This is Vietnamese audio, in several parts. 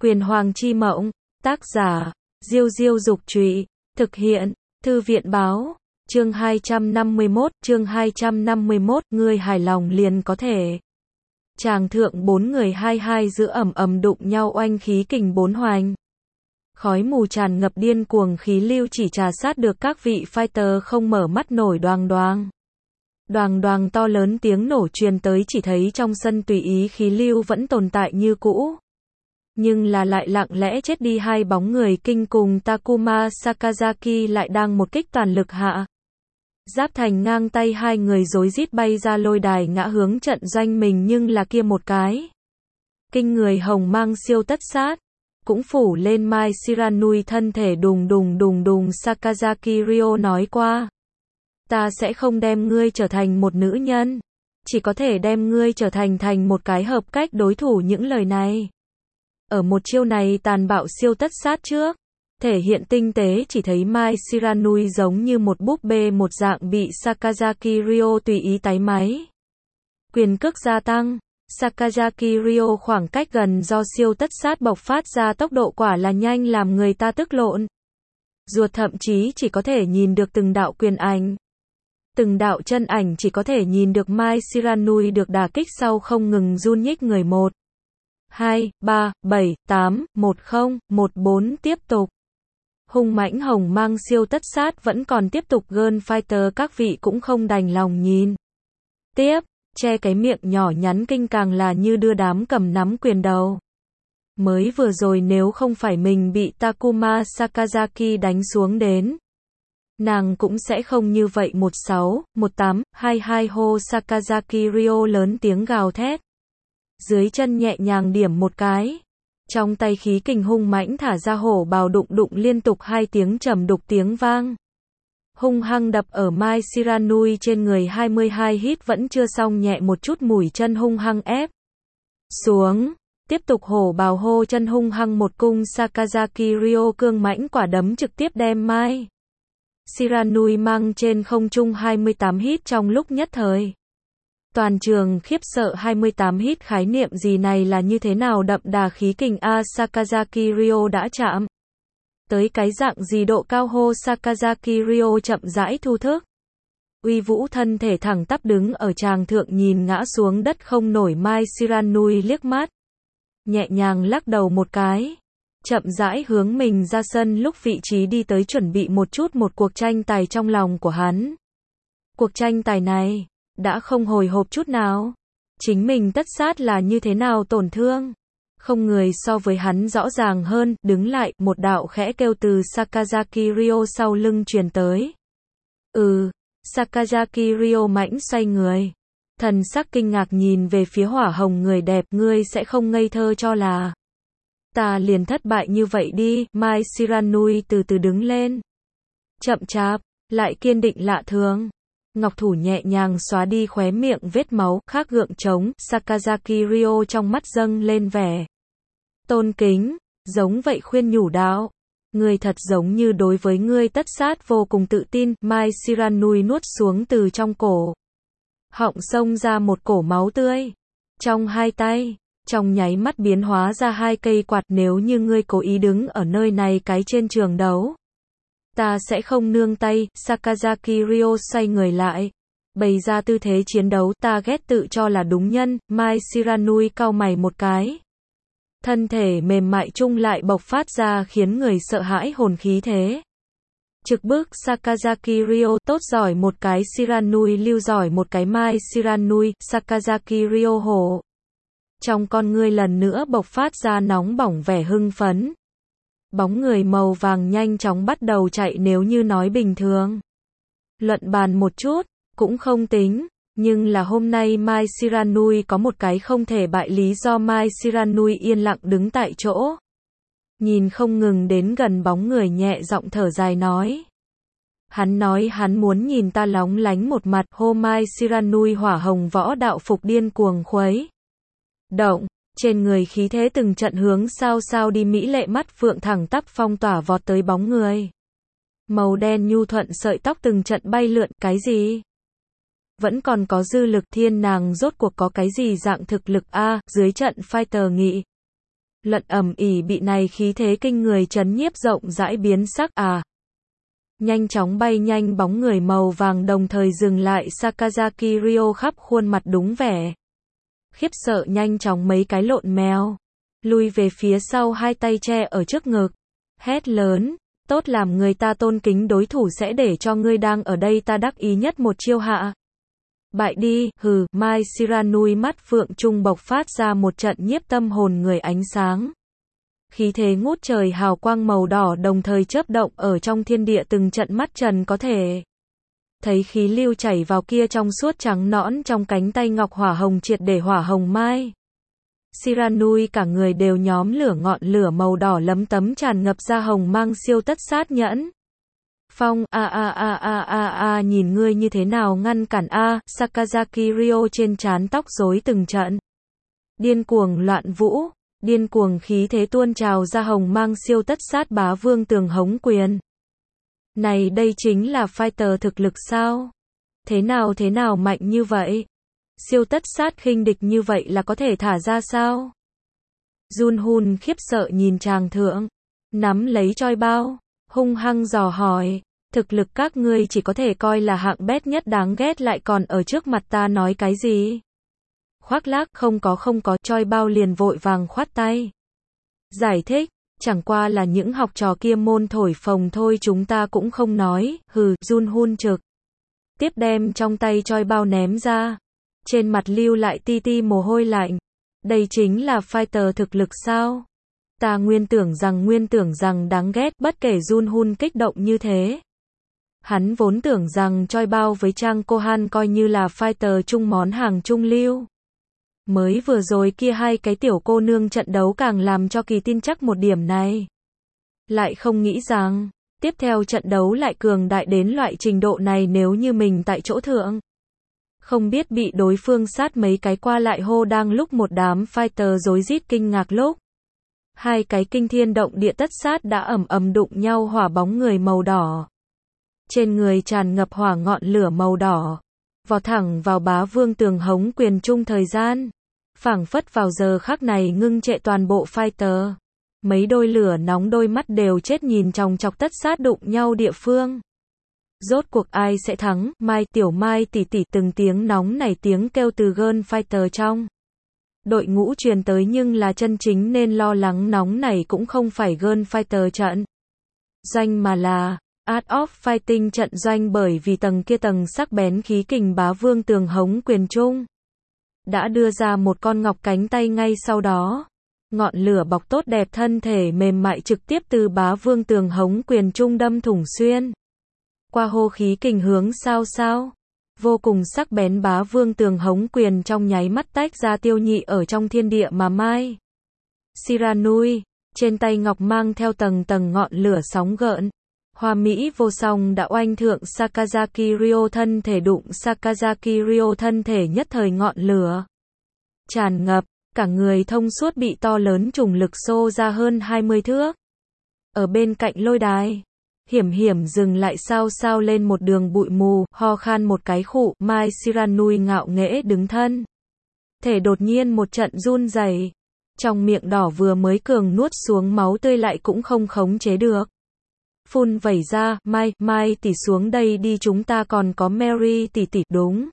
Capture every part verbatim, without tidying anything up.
Quyền Hoàng chi mộng, tác giả, Diêu Diêu Dục Trụy, thực hiện, Thư viện Báo, chương hai trăm năm mươi mốt, chương hai trăm năm mươi mốt, ngươi hài lòng liền có thể. Tràng thượng bốn người hai hai giữa ầm ầm đụng nhau oanh khí kình bốn hoành. Khói mù tràn ngập điên cuồng khí lưu chỉ trà sát được các vị fighter không mở mắt nổi đoàng đoàng. Đoàng đoàng to lớn tiếng nổ truyền tới chỉ thấy trong sân tùy ý khí lưu vẫn tồn tại như cũ. Nhưng là lại lặng lẽ chết đi hai bóng người kinh cùng Takuma Sakazaki lại đang một kích toàn lực hạ. Giáp thành ngang tay hai người rối rít bay ra lôi đài ngã hướng trận doanh mình nhưng là kia một cái. Kinh người hồng mang siêu tất sát. Cũng phủ lên Mai Shiranui thân thể đùng đùng đùng đùng Sakazaki Ryo nói qua. Ta sẽ không đem ngươi trở thành một nữ nhân. Chỉ có thể đem ngươi trở thành thành một cái hợp cách đối thủ những lời này. Ở một chiêu này tàn bạo siêu tất sát trước. Thể hiện tinh tế chỉ thấy Mai Shiranui giống như một búp bê một dạng bị Sakazaki Ryo tùy ý tái máy. Quyền cước gia tăng. Sakazaki Ryo khoảng cách gần do siêu tất sát bộc phát ra tốc độ quả là nhanh làm người ta tức lộn. Ruột thậm chí chỉ có thể nhìn được từng đạo quyền ảnh. Từng đạo chân ảnh chỉ có thể nhìn được Mai Shiranui được đả kích sau không ngừng run nhích người một. hai, ba, bảy, tám, một không, một bốn tiếp tục. Hung mãnh hồng mang siêu tất sát vẫn còn tiếp tục gơn fighter các vị cũng không đành lòng nhìn. Tiếp. Che cái miệng nhỏ nhắn kinh càng là như đưa đám cầm nắm quyền đầu. Mới vừa rồi nếu không phải mình bị Takuma Sakazaki đánh xuống đến. Nàng cũng sẽ không như vậy một sáu, một tám, hai hai hô Sakazaki Ryo lớn tiếng gào thét. Dưới chân nhẹ nhàng điểm một cái. Trong tay khí kình hung mãnh thả ra hổ bào đụng đụng liên tục hai tiếng trầm đục tiếng vang. Hung hăng đập ở Mai Shiranui trên người hai mươi hai hít vẫn chưa xong nhẹ một chút mũi chân hung hăng ép. Xuống. Tiếp tục hổ bào hô chân hung hăng một cung Sakazaki Ryo cương mãnh quả đấm trực tiếp đem Mai Shiranui mang trên không trung hai mươi tám hít trong lúc nhất thời. Toàn trường khiếp sợ hai mươi tám hít khái niệm gì này là như thế nào đậm đà khí kình a Sakazaki Ryo đã chạm. Tới cái dạng gì độ cao hô Sakazaki Ryo chậm rãi thu thức. Uy vũ thân thể thẳng tắp đứng ở tràng thượng nhìn ngã xuống đất không nổi Mai Shiranui liếc mắt. Nhẹ nhàng lắc đầu một cái. Chậm rãi hướng mình ra sân lúc vị trí đi tới chuẩn bị một chút một cuộc tranh tài trong lòng của hắn. Cuộc tranh tài này, đã không hồi hộp chút nào. Chính mình tất sát là như thế nào tổn thương. Không người so với hắn rõ ràng hơn, đứng lại, một đạo khẽ kêu từ Sakazaki Ryo sau lưng truyền tới. Ừ, Sakazaki Ryo mãnh xoay người. Thần sắc kinh ngạc nhìn về phía hỏa hồng người đẹp, ngươi sẽ không ngây thơ cho là. Ta liền thất bại như vậy đi, Mai Shiranui từ từ đứng lên. Chậm chạp, lại kiên định lạ thường. Ngọc thủ nhẹ nhàng xóa đi khóe miệng vết máu, khác gượng trống, Sakazaki Ryo trong mắt dâng lên vẻ tôn kính, giống vậy khuyên nhủ đạo. Ngươi thật giống như đối với ngươi tất sát vô cùng tự tin, Mai Shiranui nuốt xuống từ trong cổ. Họng xông ra một cổ máu tươi. Trong hai tay, trong nháy mắt biến hóa ra hai cây quạt nếu như ngươi cố ý đứng ở nơi này cái trên trường đấu. Ta sẽ không nương tay, Sakazaki Ryo xoay người lại. Bày ra tư thế chiến đấu ta ghét tự cho là đúng nhân, Mai Shiranui cau mày một cái. Thân thể mềm mại chung lại bộc phát ra khiến người sợ hãi hồn khí thế. Trực bước Sakazaki Ryo tốt giỏi một cái Shiranui lưu giỏi một cái Mai Shiranui, Sakazaki Ryo hổ. Trong con ngươi lần nữa bộc phát ra nóng bỏng vẻ hưng phấn. Bóng người màu vàng nhanh chóng bắt đầu chạy nếu như nói bình thường. Luận bàn một chút, cũng không tính, nhưng là hôm nay Mai Shiranui có một cái không thể bại lý do Mai Shiranui yên lặng đứng tại chỗ. Nhìn không ngừng đến gần bóng người nhẹ giọng thở dài nói. Hắn nói hắn muốn nhìn ta lóng lánh một mặt hô Mai Shiranui hỏa hồng võ đạo phục điên cuồng khuấy. Động. Trên người khí thế từng trận hướng sao sao đi mỹ lệ mắt phượng thẳng tắp phong tỏa vọt tới bóng người. Màu đen nhu thuận sợi tóc từng trận bay lượn, cái gì? Vẫn còn có dư lực thiên nàng rốt cuộc có cái gì dạng thực lực a dưới trận fighter nghị. Luận ầm ĩ bị này khí thế kinh người chấn nhiếp rộng rãi biến sắc à. Nhanh chóng bay nhanh bóng người màu vàng đồng thời dừng lại Sakazaki Ryo khắp khuôn mặt đúng vẻ khiếp sợ nhanh chóng mấy cái lộn mèo. Lui về phía sau hai tay che ở trước ngực. Hét lớn, tốt làm người ta tôn kính đối thủ sẽ để cho ngươi đang ở đây ta đắc ý nhất một chiêu hạ. Bại đi, hừ, Mai Shiranui mắt phượng trung bộc phát ra một trận nhiếp tâm hồn người ánh sáng. Khí thế ngút trời hào quang màu đỏ đồng thời chớp động ở trong thiên địa từng trận mắt trần có thể. Thấy khí lưu chảy vào kia trong suốt trắng nõn trong cánh tay ngọc hỏa hồng triệt để hỏa hồng mai. Shiranui cả người đều nhóm lửa ngọn lửa màu đỏ lấm tấm tràn ngập ra hồng mang siêu tất sát nhẫn. Phong, a a a a a a nhìn ngươi như thế nào ngăn cản a, Sakazaki Ryo trên trán tóc rối từng trận. Điên cuồng loạn vũ, điên cuồng khí thế tuôn trào ra hồng mang siêu tất sát bá vương tường hống quyền. Này đây chính là fighter thực lực sao? Thế nào thế nào mạnh như vậy? Siêu tất sát khinh địch như vậy là có thể thả ra sao? Junhun khiếp sợ nhìn chàng thượng, nắm lấy choi bao, hung hăng dò hỏi, thực lực các ngươi chỉ có thể coi là hạng bét nhất đáng ghét lại còn ở trước mặt ta nói cái gì? Khoác lác không có không có, choi bao liền vội vàng khoát tay. Giải thích, chẳng qua là những học trò kia môn thổi phồng thôi chúng ta cũng không nói, hừ, Junhun trực. Tiếp đem trong tay choi bao ném ra. Trên mặt lưu lại ti ti mồ hôi lạnh. Đây chính là fighter thực lực sao? Ta nguyên tưởng rằng nguyên tưởng rằng đáng ghét bất kể Junhun kích động như thế. Hắn vốn tưởng rằng choi bao với Trang Kohan coi như là fighter chung món hàng trung lưu. Mới vừa rồi kia hai cái tiểu cô nương trận đấu càng làm cho kỳ tin chắc một điểm này. Lại không nghĩ rằng, tiếp theo trận đấu lại cường đại đến loại trình độ này nếu như mình tại chỗ thượng. Không biết bị đối phương sát mấy cái qua lại hô đang lúc một đám fighter rối rít kinh ngạc lúc. Hai cái kinh thiên động địa tất sát đã ầm ầm đụng nhau hỏa bóng người màu đỏ. Trên người tràn ngập hỏa ngọn lửa màu đỏ. Vò thẳng vào bá vương tường hống quyền chung thời gian. Phảng phất vào giờ khắc này ngưng trệ toàn bộ fighter. Mấy đôi lửa nóng đôi mắt đều chết nhìn chòng chọc tất sát đụng nhau địa phương. Rốt cuộc ai sẽ thắng? Mai tiểu Mai tỷ tỷ từng tiếng nóng nảy tiếng kêu từ Girl Fighter trong đội ngũ truyền tới nhưng là chân chính nên lo lắng nóng nảy cũng không phải Girl Fighter trận doanh mà là Art of Fighting trận doanh bởi vì tầng kia tầng sắc bén khí kình bá vương tường hống quyền trung đã đưa ra một con ngọc cánh tay ngay sau đó. Ngọn lửa bọc tốt đẹp thân thể mềm mại trực tiếp từ bá vương tường hống quyền trung đâm thủng xuyên. Qua hô khí kình hướng sao sao. Vô cùng sắc bén bá vương tường hống quyền trong nháy mắt tách ra tiêu nhị ở trong thiên địa mà Mai Shiranui, trên tay ngọc mang theo tầng tầng ngọn lửa sóng gợn. Hoa mỹ vô song đã oanh thượng Sakazaki Ryo thân thể đụng Sakazaki Ryo thân thể nhất thời ngọn lửa tràn ngập, cả người thông suốt bị to lớn trùng lực xô ra hơn hai mươi thước. Ở bên cạnh lôi đài, hiểm hiểm dừng lại sao sao lên một đường bụi mù, ho khan một cái khụ, Mai Shiranui ngạo nghễ đứng thân. Thể đột nhiên một trận run rẩy, trong miệng đỏ vừa mới cường nuốt xuống máu tươi lại cũng không khống chế được. Phun vẩy ra, Mai, Mai tỷ xuống đây đi chúng ta còn có Mary tỷ tỷ đúng.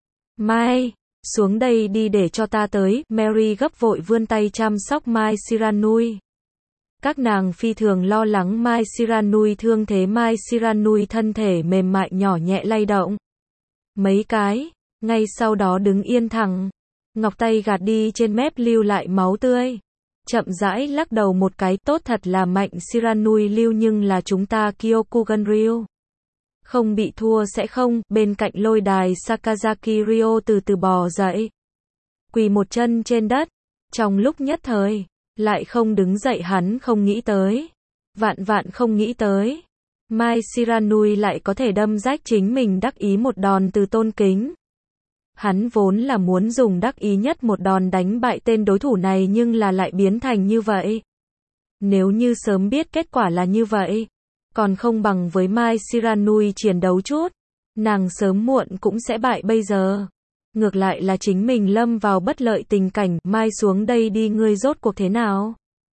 Mai, xuống đây đi để cho ta tới, Mary gấp vội vươn tay chăm sóc Mai Shiranui. Các nàng phi thường lo lắng Mai Shiranui thương thế Mai Shiranui thân thể mềm mại nhỏ nhẹ lay động. Mấy cái, ngay sau đó đứng yên thẳng. Ngọc tay gạt đi trên mép lưu lại máu tươi. Chậm rãi lắc đầu một cái tốt thật là mạnh Shiranui lưu nhưng là chúng ta Kyokugan Ryu. Không bị thua sẽ không, bên cạnh lôi đài Sakazaki Ryo từ từ bò dậy. Quỳ một chân trên đất. Trong lúc nhất thời. Lại không đứng dậy hắn không nghĩ tới. Vạn vạn không nghĩ tới. Mai Shiranui lại có thể đâm rách chính mình đắc ý một đòn từ tôn kính. Hắn vốn là muốn dùng đắc ý nhất một đòn đánh bại tên đối thủ này nhưng là lại biến thành như vậy. Nếu như sớm biết kết quả là như vậy, còn không bằng với Mai Shiranui chiến đấu chút. Nàng sớm muộn cũng sẽ bại bây giờ. Ngược lại là chính mình lâm vào bất lợi tình cảnh, Mai xuống đây đi ngươi rốt cuộc thế nào?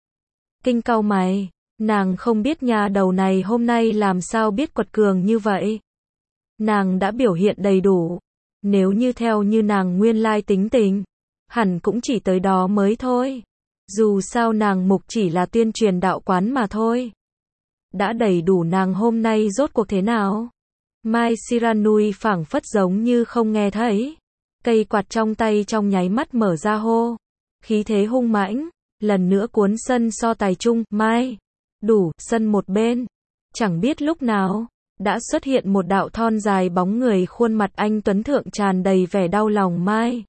Kinh cau mày, nàng không biết nhà đầu này hôm nay làm sao biết quật cường như vậy. Nàng đã biểu hiện đầy đủ, nếu như theo như nàng nguyên lai tính tình, hẳn cũng chỉ tới đó mới thôi. Dù sao nàng mục chỉ là tuyên truyền đạo quán mà thôi. Đã đầy đủ, nàng hôm nay rốt cuộc thế nào? Mai Shiranui phảng phất giống như không nghe thấy. Cây quạt trong tay trong nháy mắt mở ra hô. Khí thế hung mãnh, lần nữa cuốn sân so tài chung, Mai. Đủ, sân một bên. Chẳng biết lúc nào, đã xuất hiện một đạo thon dài bóng người, khuôn mặt anh tuấn thượng tràn đầy vẻ đau lòng. Mai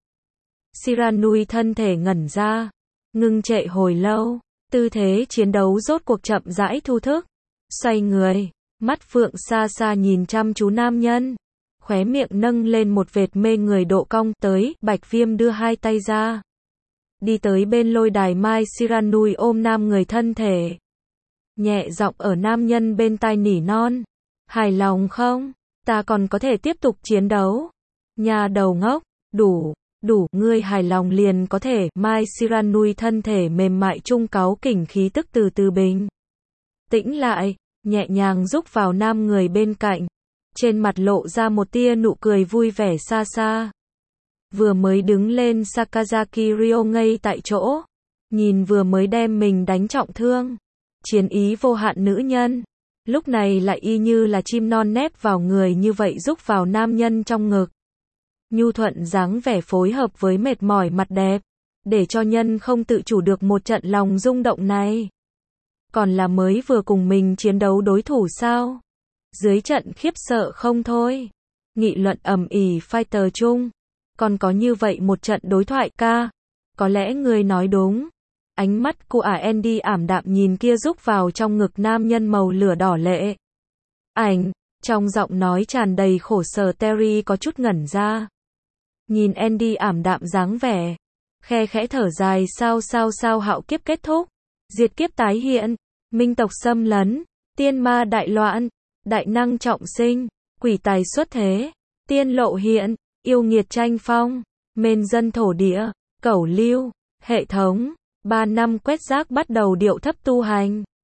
Shiranui thân thể ngẩn ra, ngưng trệ hồi lâu, tư thế chiến đấu rốt cuộc chậm rãi thu thức. Xoay người, mắt phượng xa xa nhìn chăm chú nam nhân, khóe miệng nâng lên một vệt mê người độ cong. Tới, Bạch Viêm đưa hai tay ra, đi tới bên lôi đài. Mai Shiranui ôm nam người thân thể, nhẹ giọng ở nam nhân bên tai nỉ non. Hài lòng không? Ta còn có thể tiếp tục chiến đấu. Nhà đầu ngốc, đủ, đủ, ngươi hài lòng liền có thể. Mai Shiranui thân thể mềm mại trung cáu kỉnh, khí tức từ từ bình tĩnh lại, nhẹ nhàng rúc vào nam người bên cạnh, trên mặt lộ ra một tia nụ cười vui vẻ xa xa. Vừa mới đứng lên Sakazaki Ryo ngây tại chỗ, nhìn vừa mới đem mình đánh trọng thương, chiến ý vô hạn nữ nhân, lúc này lại y như là chim non nép vào người như vậy rúc vào nam nhân trong ngực. Nhu thuận dáng vẻ phối hợp với mệt mỏi mặt đẹp, để cho nhân không tự chủ được một trận lòng rung động này. Còn là mới vừa cùng mình chiến đấu đối thủ sao? Dưới trận khiếp sợ không thôi. Nghị luận ầm ĩ fighter chung. Còn có như vậy một trận đối thoại ca. Có lẽ người nói đúng. Ánh mắt của Andy ảm đạm nhìn kia rúc vào trong ngực nam nhân màu lửa đỏ lệ. Ảnh, trong giọng nói tràn đầy khổ sở. Terry có chút ngẩn ra. Nhìn Andy ảm đạm dáng vẻ, khe khẽ thở dài. Sao sao sao hạo kiếp kết thúc, diệt kiếp tái hiện, minh tộc xâm lấn, tiên ma đại loạn, đại năng trọng sinh, quỷ tài xuất thế, tiên lộ hiện, yêu nghiệt tranh phong, mên dân thổ địa, cẩu lưu, hệ thống, ba năm quét rác bắt đầu điệu thấp tu hành.